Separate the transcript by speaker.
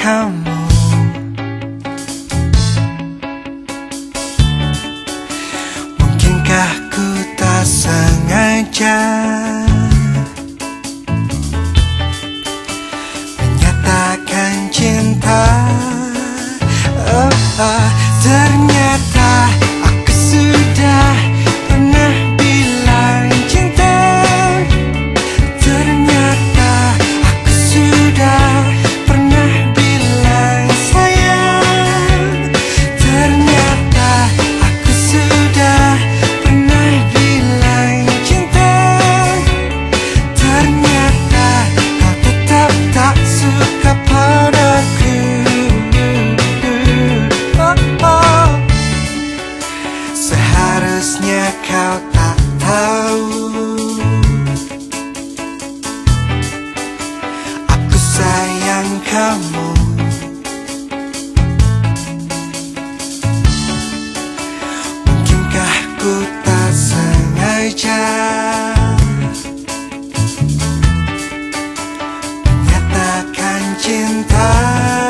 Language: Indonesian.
Speaker 1: kamu. Mungkinkah ku tak sengaja menyatakan cinta? Ternyata aku sudah pernah bilang cinta. Ternyata aku sudah pernah bilang sayang. Ternyata aku sudah pernah bilang cinta. Ternyata kau tetap tak suka padaku. Seharusnya kau tak tahu, aku sayang kamu. Mungkinkah ku tak sengaja menyatakan cinta?